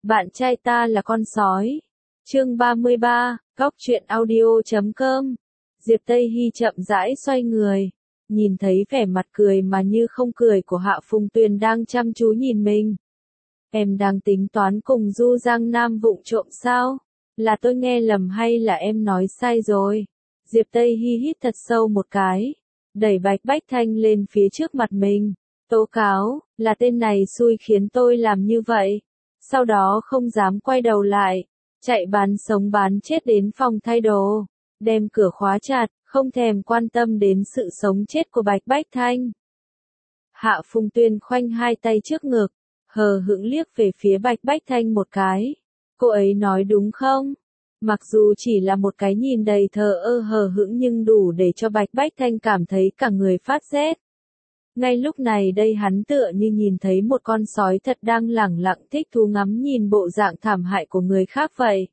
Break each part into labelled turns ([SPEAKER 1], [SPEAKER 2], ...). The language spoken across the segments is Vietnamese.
[SPEAKER 1] Bạn trai ta là con sói. Chương 33, Góc truyện audio.com. Diệp Tây Hy chậm rãi xoay người, nhìn thấy vẻ mặt cười mà như không cười của Hạ Phùng Tuyền đang chăm chú nhìn mình. Em đang tính toán cùng Du Giang Nam vụng trộm sao? Là tôi nghe lầm hay là em nói sai rồi? Diệp Tây Hy hít thật sâu một cái, đẩy Bạch Bách Thanh lên phía trước mặt mình. Tố cáo, là tên này xui khiến tôi làm như vậy. Sau đó không dám quay đầu lại, chạy bán sống bán chết đến phòng thay đồ, đem cửa khóa chặt, không thèm quan tâm đến sự sống chết của Bạch Bách Thanh. Hạ Phùng Tuyên khoanh hai tay trước ngực, hờ hững liếc về phía Bạch Bách Thanh một cái. Cô ấy nói đúng không? Mặc dù chỉ là một cái nhìn đầy thờ ơ hờ hững nhưng đủ để cho Bạch Bách Thanh cảm thấy cả người phát rét. Ngay lúc này đây hắn tựa như nhìn thấy một con sói thật đang lẳng lặng thích thú ngắm nhìn bộ dạng thảm hại của người khác vậy.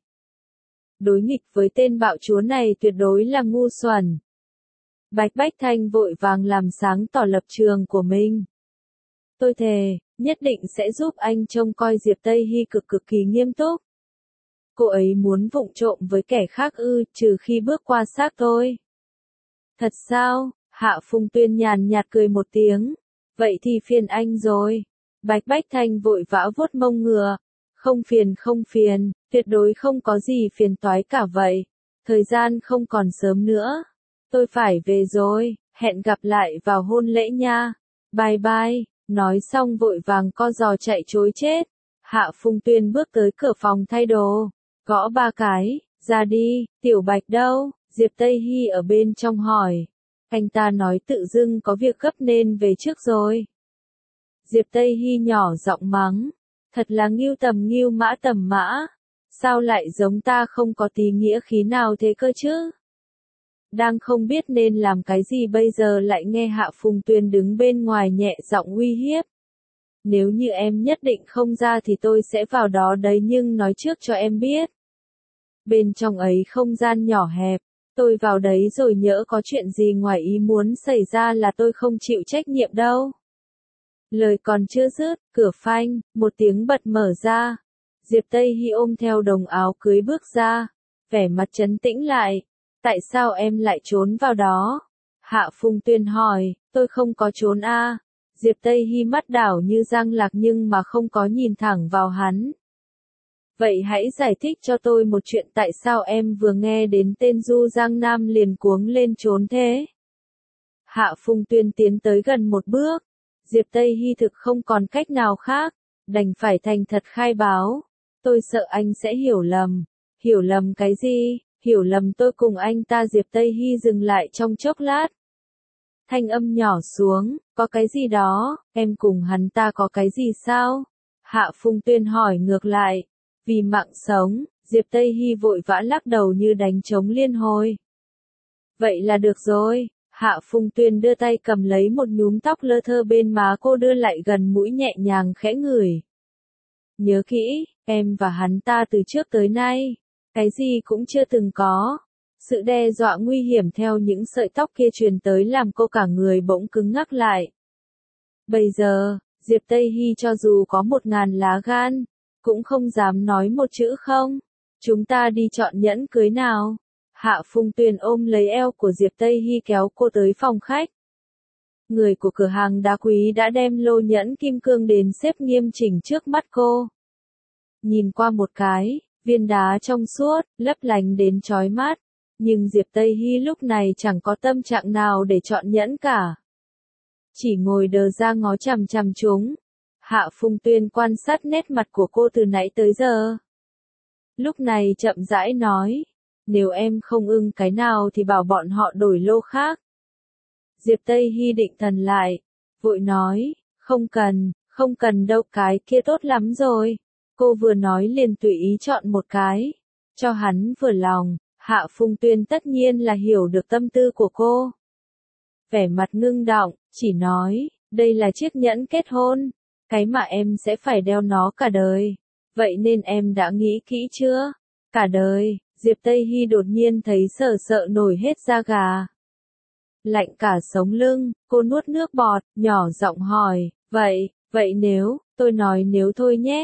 [SPEAKER 1] Đối nghịch với tên bạo chúa này tuyệt đối là ngu xuẩn. Bạch Bách Thanh vội vàng làm sáng tỏ lập trường của mình. Tôi thề, nhất định sẽ giúp anh trông coi Diệp Tây Hy cực kỳ nghiêm túc. Cô ấy muốn vụng trộm với kẻ khác ư, trừ khi bước qua xác tôi. Thật sao? Hạ Phùng Tuyên nhàn nhạt cười một tiếng. Vậy thì phiền anh rồi. Bạch Bách Thanh vội vã vuốt mông ngựa. Không phiền, tuyệt đối không có gì phiền toái cả vậy. Thời gian không còn sớm nữa. Tôi phải về rồi, hẹn gặp lại vào hôn lễ nha. Bye bye, nói xong vội vàng co giò chạy trối chết. Hạ Phùng Tuyên bước tới cửa phòng thay đồ, gõ 3 cái, ra đi, Tiểu Bạch đâu? Diệp Tây Hy ở bên trong hỏi. Anh ta nói tự dưng có việc gấp nên về trước rồi. Diệp Tây Hy nhỏ giọng mắng. Thật là ngưu tầm mã. Sao lại giống ta không có tí nghĩa khí nào thế cơ chứ? Đang không biết nên làm cái gì bây giờ lại nghe Hạ Phùng Tuyên đứng bên ngoài nhẹ giọng uy hiếp. Nếu như em nhất định không ra thì tôi sẽ vào đó đấy nhưng nói trước cho em biết. Bên trong ấy không gian nhỏ hẹp. Tôi vào đấy rồi nhỡ có chuyện gì ngoài ý muốn xảy ra là tôi không chịu trách nhiệm đâu. Lời còn chưa dứt, cửa phanh, một tiếng bật mở ra. Diệp Tây Hy ôm theo đồng áo cưới bước ra, vẻ mặt trấn tĩnh lại. Tại sao em lại trốn vào đó? Hạ Phùng Tuyên hỏi, tôi không có trốn a. Diệp Tây Hy mắt đảo như giang lạc nhưng mà không có nhìn thẳng vào hắn. Vậy hãy giải thích cho tôi một chuyện tại sao em vừa nghe đến tên Du Giang Nam liền cuống lên trốn thế? Hạ Phùng Tuyên tiến tới gần một bước. Diệp Tây Hy thực không còn cách nào khác, đành phải thành thật khai báo. Tôi sợ anh sẽ hiểu lầm. Hiểu lầm cái gì? Hiểu lầm tôi cùng anh ta. Diệp Tây Hy dừng lại trong chốc lát. Thanh âm nhỏ xuống, có cái gì đó, em cùng hắn ta có cái gì sao? Hạ Phùng Tuyên hỏi ngược lại. Vì mạng sống, Diệp Tây Hy vội vã lắc đầu như đánh trống liên hồi. Vậy là được rồi. Hạ Phùng Tuyên đưa tay cầm lấy một nhúm tóc lơ thơ bên má cô đưa lại gần mũi nhẹ nhàng khẽ ngửi. Nhớ kỹ, em và hắn ta từ trước tới nay, cái gì cũng chưa từng có. Sự đe dọa nguy hiểm theo những sợi tóc kia truyền tới làm cô cả người bỗng cứng ngắc lại. Bây giờ, Diệp Tây Hy cho dù có 1000 lá gan, cũng không dám nói một chữ không. Chúng ta đi chọn nhẫn cưới nào. Hạ Phùng Tuyên ôm lấy eo của Diệp Tây Hy kéo cô tới phòng khách. Người của cửa hàng đá quý đã đem lô nhẫn kim cương đến xếp nghiêm chỉnh trước mắt cô. Nhìn qua một cái, viên đá trong suốt, lấp lánh đến chói mắt. Nhưng Diệp Tây Hy lúc này chẳng có tâm trạng nào để chọn nhẫn cả. Chỉ ngồi đờ ra ngó chằm chằm chúng. Hạ Phùng Tuyên quan sát nét mặt của cô từ nãy tới giờ. Lúc này chậm rãi nói. Nếu em không ưng cái nào thì bảo bọn họ đổi lô khác. Diệp Tây Hy định thần lại. Vội nói. Không cần đâu, cái kia tốt lắm rồi. Cô vừa nói liền tùy ý chọn một cái. Cho hắn vừa lòng. Hạ Phùng Tuyên tất nhiên là hiểu được tâm tư của cô. Vẻ mặt ngưng đọng, chỉ nói. Đây là chiếc nhẫn kết hôn. Cái mà em sẽ phải đeo nó cả đời. Vậy nên em đã nghĩ kỹ chưa? Cả đời. Diệp Tây Hy đột nhiên thấy sợ nổi hết da gà. Lạnh cả sống lưng, cô nuốt nước bọt, nhỏ giọng hỏi, vậy nếu, tôi nói nếu thôi nhé.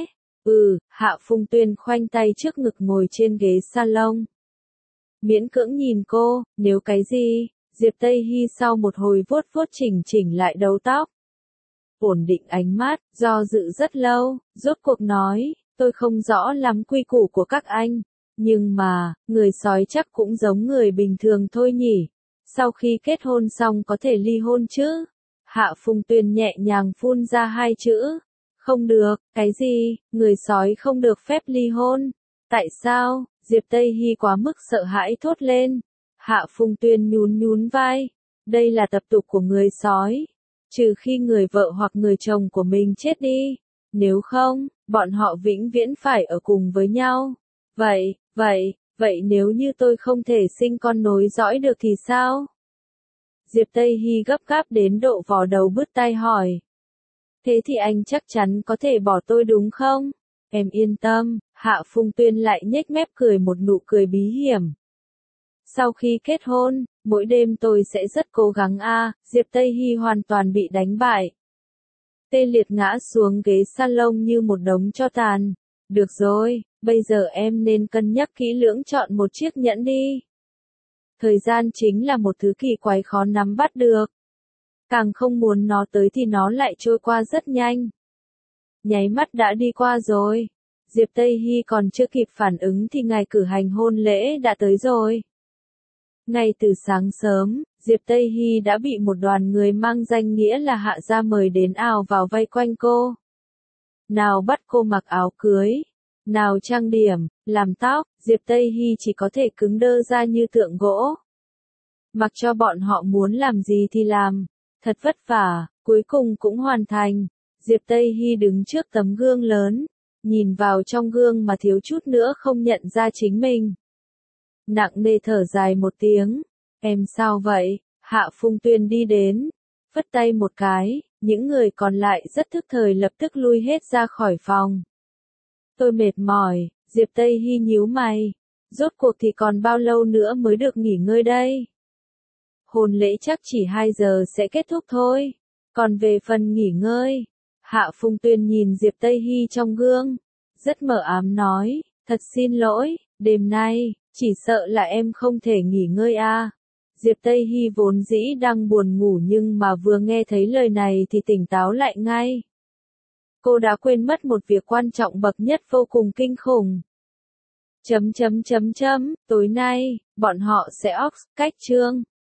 [SPEAKER 1] Hạ Phung Tuyên khoanh tay trước ngực ngồi trên ghế salon. Miễn cưỡng nhìn cô, nếu cái gì? Diệp Tây Hy sau một hồi vuốt vuốt chỉnh lại đầu tóc. Ổn định ánh mắt, do dự rất lâu, rốt cuộc nói, tôi không rõ lắm quy củ của các anh. Nhưng mà, người sói chắc cũng giống người bình thường thôi nhỉ. Sau khi kết hôn xong có thể ly hôn chứ? Hạ Phung Tuyên nhẹ nhàng phun ra hai chữ. Không được, cái gì? Người sói không được phép ly hôn. Tại sao? Diệp Tây Hy quá mức sợ hãi thốt lên. Hạ Phung Tuyên nhún vai. Đây là tập tục của người sói. Trừ khi người vợ hoặc người chồng của mình chết đi. Nếu không, bọn họ vĩnh viễn phải ở cùng với nhau. Vậy nếu như tôi không thể sinh con nối dõi được thì sao? Diệp Tây Hy gấp gáp đến độ vò đầu bứt tai hỏi. Thế thì anh chắc chắn có thể bỏ tôi đúng không? Em yên tâm, Hạ Phung Tuyên lại nhếch mép cười một nụ cười bí hiểm. Sau khi kết hôn, mỗi đêm tôi sẽ rất cố gắng Diệp Tây Hy hoàn toàn bị đánh bại. Tê liệt ngã xuống ghế salon như một đống tro tàn. Được rồi, bây giờ em nên cân nhắc kỹ lưỡng chọn một chiếc nhẫn đi. Thời gian chính là một thứ kỳ quái khó nắm bắt được. Càng không muốn nó tới thì nó lại trôi qua rất nhanh. Nháy mắt đã đi qua rồi. Diệp Tây Hy còn chưa kịp phản ứng thì ngày cử hành hôn lễ đã tới rồi. Ngay từ sáng sớm, Diệp Tây Hy đã bị một đoàn người mang danh nghĩa là Hạ gia mời đến ào vào vây quanh cô. Nào bắt cô mặc áo cưới, nào trang điểm, làm tóc, Diệp Tây Hy chỉ có thể cứng đơ ra như tượng gỗ. Mặc cho bọn họ muốn làm gì thì làm, thật vất vả, cuối cùng cũng hoàn thành. Diệp Tây Hy đứng trước tấm gương lớn, nhìn vào trong gương mà thiếu chút nữa không nhận ra chính mình. Nặng nề thở dài một tiếng, em sao vậy? Hạ Phung Tuyên đi đến, phất tay một cái, những người còn lại rất thức thời lập tức lui hết ra khỏi phòng. Tôi mệt mỏi, Diệp Tây Hy nhíu mày, rốt cuộc thì còn bao lâu nữa mới được nghỉ ngơi đây? Hôn lễ chắc chỉ 2 giờ sẽ kết thúc thôi, còn về phần nghỉ ngơi. Hạ Phung Tuyên nhìn Diệp Tây Hy trong gương, rất mờ ám nói, thật xin lỗi, đêm nay, chỉ sợ là em không thể nghỉ ngơi Diệp Tây Hy vốn dĩ đang buồn ngủ nhưng mà vừa nghe thấy lời này thì tỉnh táo lại ngay. Cô đã quên mất một việc quan trọng bậc nhất vô cùng kinh khủng. Tối nay, bọn họ sẽ cách chương.